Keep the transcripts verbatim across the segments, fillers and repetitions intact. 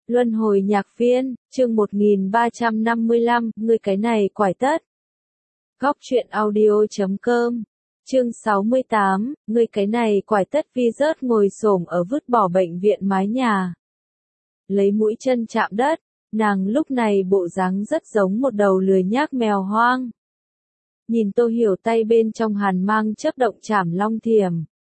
Luân hồi nhạc viên, chương một nghìn ba trăm năm mươi lăm, người cái này quải tất. Góc truyện audio chấm com, chương sáu mươi tám, người cái này quải tất. Vi rớt ngồi xổm ở vứt bỏ bệnh viện mái nhà. Lấy mũi chân chạm đất, nàng lúc này bộ dáng rất giống một đầu lười nhác mèo hoang. Nhìn Tô Hiểu tay bên trong hàn mang chớp động chảm long thiềm.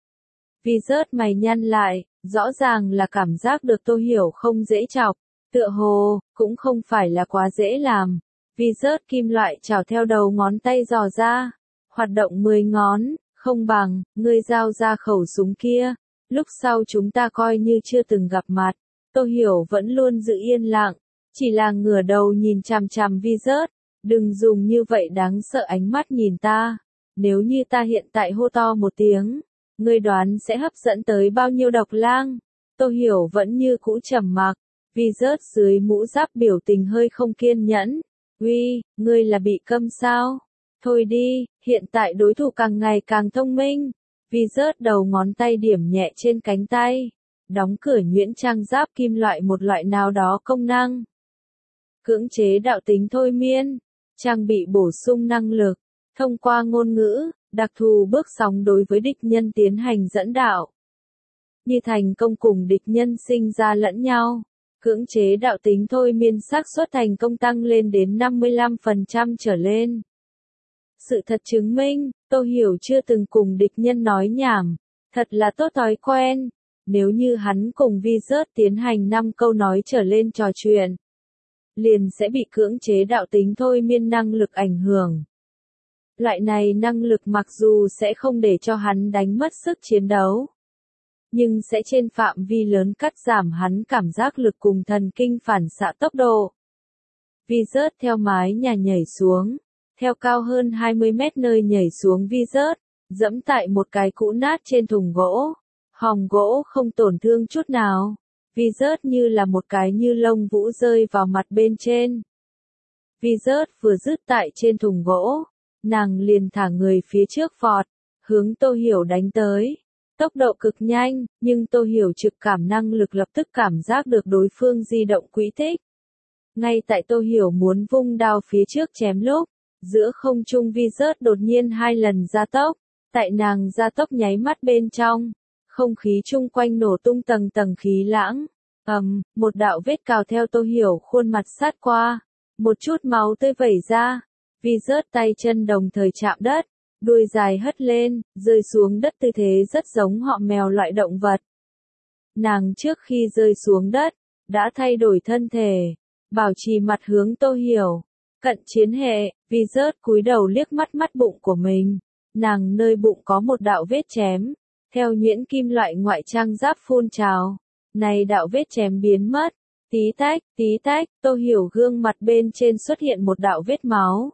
Vi rớt mày nhăn lại, rõ ràng là cảm giác được Tô Hiểu không dễ chọc, tựa hồ, cũng không phải là quá dễ làm. Vi rớt kim loại chảo theo đầu ngón tay dò ra, hoạt động mười ngón, không bằng, ngươi giao ra khẩu súng kia, lúc sau chúng ta coi như chưa từng gặp mặt. Tô Hiểu vẫn luôn giữ yên lặng, chỉ là ngửa đầu nhìn chằm chằm Vi rớt, đừng dùng như vậy đáng sợ ánh mắt nhìn ta, nếu như ta hiện tại hô to một tiếng, ngươi đoán sẽ hấp dẫn tới bao nhiêu độc lang. Tô Hiểu vẫn như cũ trầm mặc, Vi rớt dưới mũ giáp biểu tình hơi không kiên nhẫn. Uy, ngươi là bị câm sao? Thôi đi, hiện tại đối thủ càng ngày càng thông minh. Vi rớt đầu ngón tay điểm nhẹ trên cánh tay, đóng cửa nhuyễn trang giáp kim loại một loại nào đó công năng. Cưỡng chế đạo tính thôi miên, trang bị bổ sung năng lực, thông qua ngôn ngữ, đặc thù bước sóng đối với địch nhân tiến hành dẫn đạo. Như thành công cùng địch nhân sinh ra lẫn nhau, cưỡng chế đạo tính thôi miên xác suất thành công tăng lên đến năm mươi lăm phần trăm trở lên. Sự thật chứng minh, Tô Hiểu chưa từng cùng địch nhân nói nhảm, thật là tốt thói quen. Nếu như hắn cùng Vi rớt tiến hành năm câu nói trở lên trò chuyện, liền sẽ bị cưỡng chế đạo tính thôi miên năng lực ảnh hưởng. Loại này năng lực mặc dù sẽ không để cho hắn đánh mất sức chiến đấu, nhưng sẽ trên phạm vi lớn cắt giảm hắn cảm giác lực cùng thần kinh phản xạ tốc độ. Vi rớt theo mái nhà nhảy xuống, theo cao hơn hai mươi mét nơi nhảy xuống Vi rớt, dẫm tại một cái cũ nát trên thùng gỗ, hòm gỗ không tổn thương chút nào. Vi rớt như là một cái như lông vũ rơi vào mặt bên trên. Vi rớt vừa dứt tại trên thùng gỗ, nàng liền thả người phía trước vọt, hướng Tô Hiểu đánh tới. Tốc độ cực nhanh, nhưng Tô Hiểu trực cảm năng lực lập tức cảm giác được đối phương di động quỹ tích. Ngay tại Tô Hiểu muốn vung đao phía trước chém lúc, giữa không trung Vi rớt đột nhiên hai lần gia tốc, tại nàng gia tốc nháy mắt bên trong, không khí chung quanh nổ tung tầng tầng khí lãng. Ầm, um, một đạo vết cào theo Tô Hiểu khuôn mặt sát qua, một chút máu tươi vẩy ra. Vi rớt tay chân đồng thời chạm đất, đuôi dài hất lên, rơi xuống đất tư thế rất giống họ mèo loại động vật. Nàng trước khi rơi xuống đất, đã thay đổi thân thể, bảo trì mặt hướng Tô Hiểu. Cận chiến hệ, Vi rớt cúi đầu liếc mắt mắt bụng của mình, nàng nơi bụng có một đạo vết chém, theo nhuyễn kim loại ngoại trang giáp phun trào. Này đạo vết chém biến mất, tí tách, tí tách, Tô Hiểu gương mặt bên trên xuất hiện một đạo vết máu.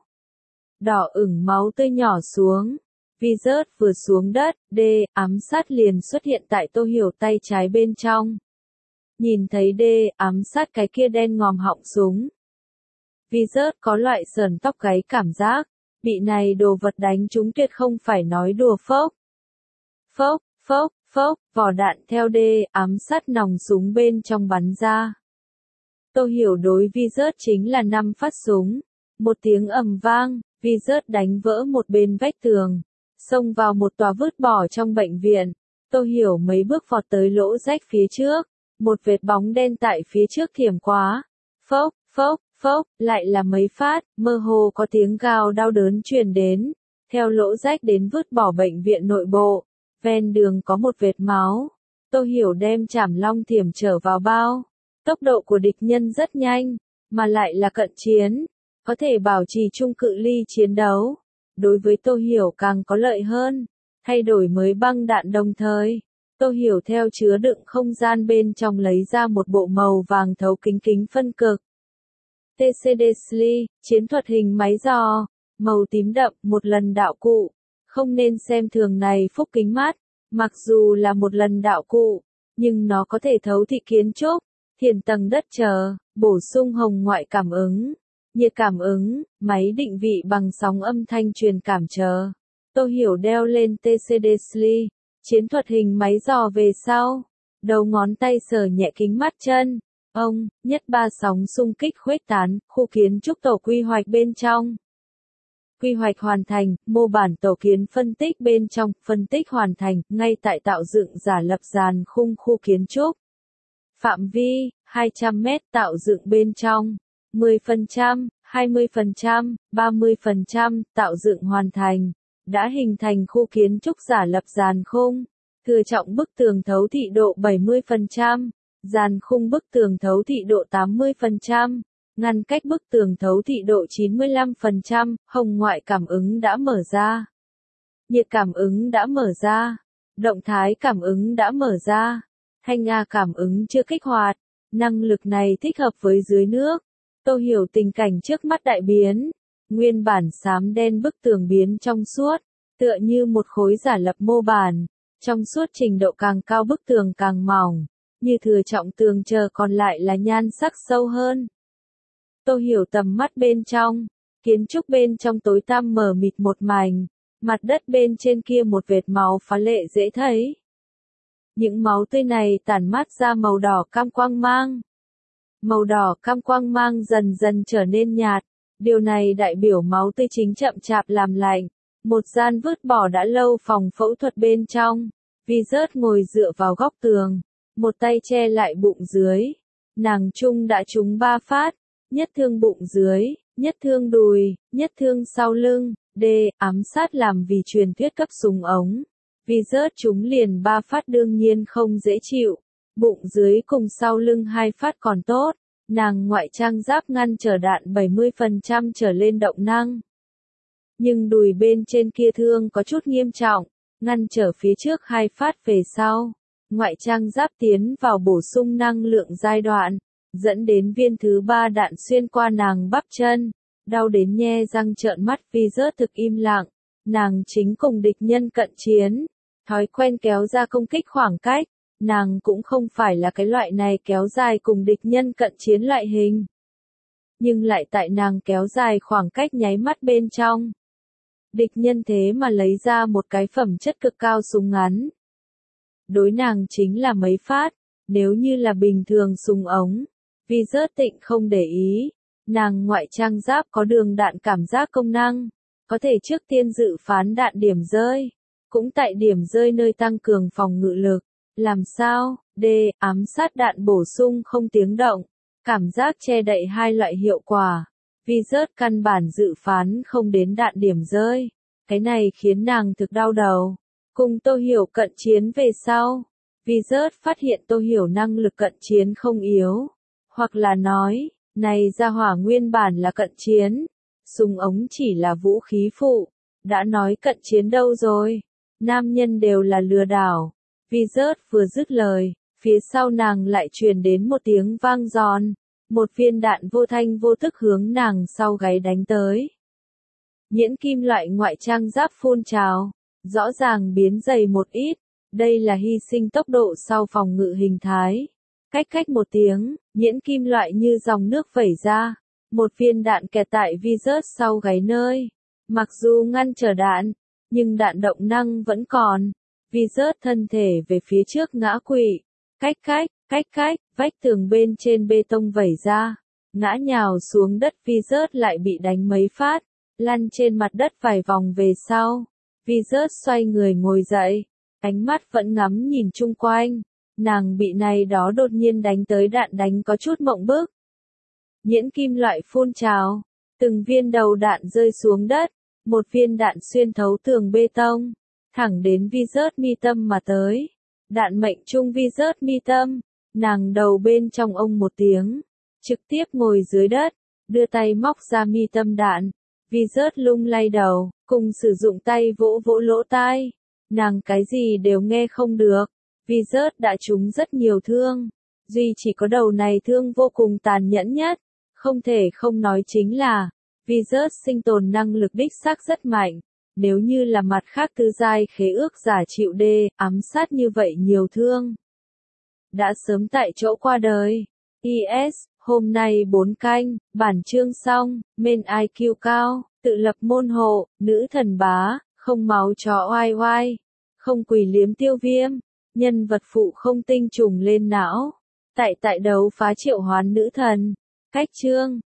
Đỏ ửng máu tươi nhỏ xuống, Vi rớt vừa xuống đất, đê, ám sát liền xuất hiện tại Tô Hiểu tay trái bên trong. Nhìn thấy đê, ám sát cái kia đen ngòm họng súng. Vi rớt có loại sờn tóc gáy cảm giác, bị này đồ vật đánh trúng tuyệt không phải nói đùa. Phốc. Phốc, phốc, phốc, vỏ đạn theo đê, ám sát nòng súng bên trong bắn ra. Tô Hiểu đối Vi rớt chính là năm phát súng. Một tiếng ầm vang, Vi rớt đánh vỡ một bên vách tường, xông vào một tòa vứt bỏ trong bệnh viện. Tô Hiểu mấy bước vọt tới lỗ rách phía trước, một vệt bóng đen tại phía trước thiểm quá. Phốc, phốc, phốc, lại là mấy phát, mơ hồ có tiếng gào đau đớn truyền đến, theo lỗ rách đến vứt bỏ bệnh viện nội bộ. Ven đường có một vệt máu. Tô Hiểu đem chảm long thiểm trở vào bao. Tốc độ của địch nhân rất nhanh, mà lại là cận chiến, có thể bảo trì trung cự ly chiến đấu. Đối với Tô Hiểu càng có lợi hơn, thay đổi mới băng đạn đồng thời. Tô Hiểu theo chứa đựng không gian bên trong lấy ra một bộ màu vàng thấu kính kính phân cực. tê xê đê ét lờ i, chiến thuật hình máy dò, màu tím đậm, một lần đạo cụ. Không nên xem thường này phúc kính mắt, mặc dù là một lần đạo cụ, nhưng nó có thể thấu thị kiến trúc, thiền tầng đất chờ, bổ sung hồng ngoại cảm ứng, nhiệt cảm ứng, máy định vị bằng sóng âm thanh truyền cảm chờ. Tô Hiểu đeo lên tê xê đê ét lờ i, chiến thuật hình máy dò về sau, đầu ngón tay sờ nhẹ kính mắt chân, Ông, nhất ba sóng xung kích khuếch tán, khu kiến trúc tổ quy hoạch bên trong. Quy hoạch hoàn thành, mô bản tổ kiến phân tích bên trong, phân tích hoàn thành, ngay tại tạo dựng giả lập dàn khung khu kiến trúc. Phạm vi, hai trăm mét tạo dựng bên trong, mười phần trăm, hai mươi phần trăm, ba mươi phần trăm, tạo dựng hoàn thành. Đã hình thành khu kiến trúc giả lập dàn khung. Thừa trọng bức tường thấu thị độ bảy mươi phần trăm, dàn khung bức tường thấu thị độ tám mươi phần trăm. Ngăn cách bức tường thấu thị độ chín mươi lăm phần trăm, hồng ngoại cảm ứng đã mở ra. Nhiệt cảm ứng đã mở ra. Động thái cảm ứng đã mở ra. Thanh A cảm ứng chưa kích hoạt. Năng lực này thích hợp với dưới nước. Tôi hiểu tình cảnh trước mắt đại biến. Nguyên bản xám đen bức tường biến trong suốt, tựa như một khối giả lập mô bản. Trong suốt trình độ càng cao bức tường càng mỏng, như thừa trọng tường chờ còn lại là nhan sắc sâu hơn. Tôi hiểu tầm mắt bên trong, kiến trúc bên trong tối tăm mờ mịt một mảnh, mặt đất bên trên kia một vệt máu phá lệ dễ thấy. Những máu tươi này tản mát ra màu đỏ cam quang mang. Màu đỏ cam quang mang dần dần trở nên nhạt, điều này đại biểu máu tươi chính chậm chạp làm lạnh. Một gian vứt bỏ đã lâu phòng phẫu thuật bên trong, Vizert ngồi dựa vào góc tường, một tay che lại bụng dưới. Nàng Trung đã trúng ba phát, nhất thương bụng dưới, nhất thương đùi, nhất thương sau lưng, D, ám sát làm vì truyền thuyết cấp súng ống. Vizert trúng liền ba phát đương nhiên không dễ chịu, bụng dưới cùng sau lưng hai phát còn tốt, nàng ngoại trang giáp ngăn trở đạn bảy mươi phần trăm trở lên động năng. Nhưng đùi bên trên kia thương có chút nghiêm trọng, ngăn trở phía trước hai phát về sau. Ngoại trang giáp tiến vào bổ sung năng lượng giai đoạn, dẫn đến viên thứ ba đạn xuyên qua nàng bắp chân, đau đến nhe răng trợn mắt. Vizert thực im lặng, nàng chính cùng địch nhân cận chiến, thói quen kéo ra công kích khoảng cách, nàng cũng không phải là cái loại này kéo dài cùng địch nhân cận chiến loại hình. Nhưng lại tại nàng kéo dài khoảng cách nháy mắt bên trong. Địch nhân thế mà lấy ra một cái phẩm chất cực cao súng ngắn. Đối nàng chính là mấy phát, nếu như là bình thường súng ống, Vizert tịnh không để ý. Nàng ngoại trang giáp có đường đạn cảm giác công năng, có thể trước tiên dự phán đạn điểm rơi, cũng tại điểm rơi nơi tăng cường phòng ngự lực. Làm sao? D. Ám sát đạn bổ sung không tiếng động, cảm giác che đậy hai loại hiệu quả. Vizert căn bản dự phán không đến đạn điểm rơi. Cái này khiến nàng thực đau đầu. Cùng Tô Hiểu cận chiến về sau, Vizert phát hiện Tô Hiểu năng lực cận chiến không yếu. Hoặc là nói, này ra hỏa nguyên bản là cận chiến, súng ống chỉ là vũ khí phụ. Đã nói cận chiến đâu rồi? Nam nhân đều là lừa đảo. Vizert vừa dứt lời, phía sau nàng lại truyền đến một tiếng vang giòn. Một viên đạn vô thanh vô tức hướng nàng sau gáy đánh tới. Nhẫn kim loại ngoại trang giáp phun trào, rõ ràng biến dày một ít, đây là hy sinh tốc độ sau phòng ngự hình thái. Cách cách một tiếng, nhẫn kim loại như dòng nước vẩy ra, một viên đạn kẹt tại Vizert sau gáy nơi. Mặc dù ngăn trở đạn, nhưng đạn động năng vẫn còn. Vizert thân thể về phía trước ngã quỵ, cách cách, cách cách, vách tường bên trên bê tông vẩy ra, ngã nhào xuống đất. Vizert lại bị đánh mấy phát, lăn trên mặt đất vài vòng về sau. Vizert xoay người ngồi dậy, ánh mắt vẫn ngắm nhìn chung quanh, nàng bị này đó đột nhiên đánh tới đạn đánh có chút mộng bức. Nhẫn kim loại phun trào, từng viên đầu đạn rơi xuống đất, một viên đạn xuyên thấu tường bê tông, thẳng đến Vizert mi tâm mà tới. Đạn mệnh trung Vizert mi tâm, nàng đầu bên trong ông một tiếng, trực tiếp ngồi dưới đất, đưa tay móc ra mi tâm đạn. Vizert lung lay đầu, cùng sử dụng tay vỗ vỗ lỗ tai. Nàng cái gì đều nghe không được. Vizert đã trúng rất nhiều thương, duy chỉ có đầu này thương vô cùng tàn nhẫn nhất. Không thể không nói chính là, Vizert sinh tồn năng lực đích xác rất mạnh. Nếu như là mặt khác tứ giai khế ước giả chịu D, ám sát như vậy nhiều thương, đã sớm tại chỗ qua đời. i ét, hôm nay bốn canh, bản chương xong, men i kiu cao, tự lập môn hộ, nữ thần bá, không máu chó oai oai, không quỷ liếm tiêu viêm, nhân vật phụ không tinh trùng lên não. Tại tại đấu phá triệu hoán nữ thần. Cách chương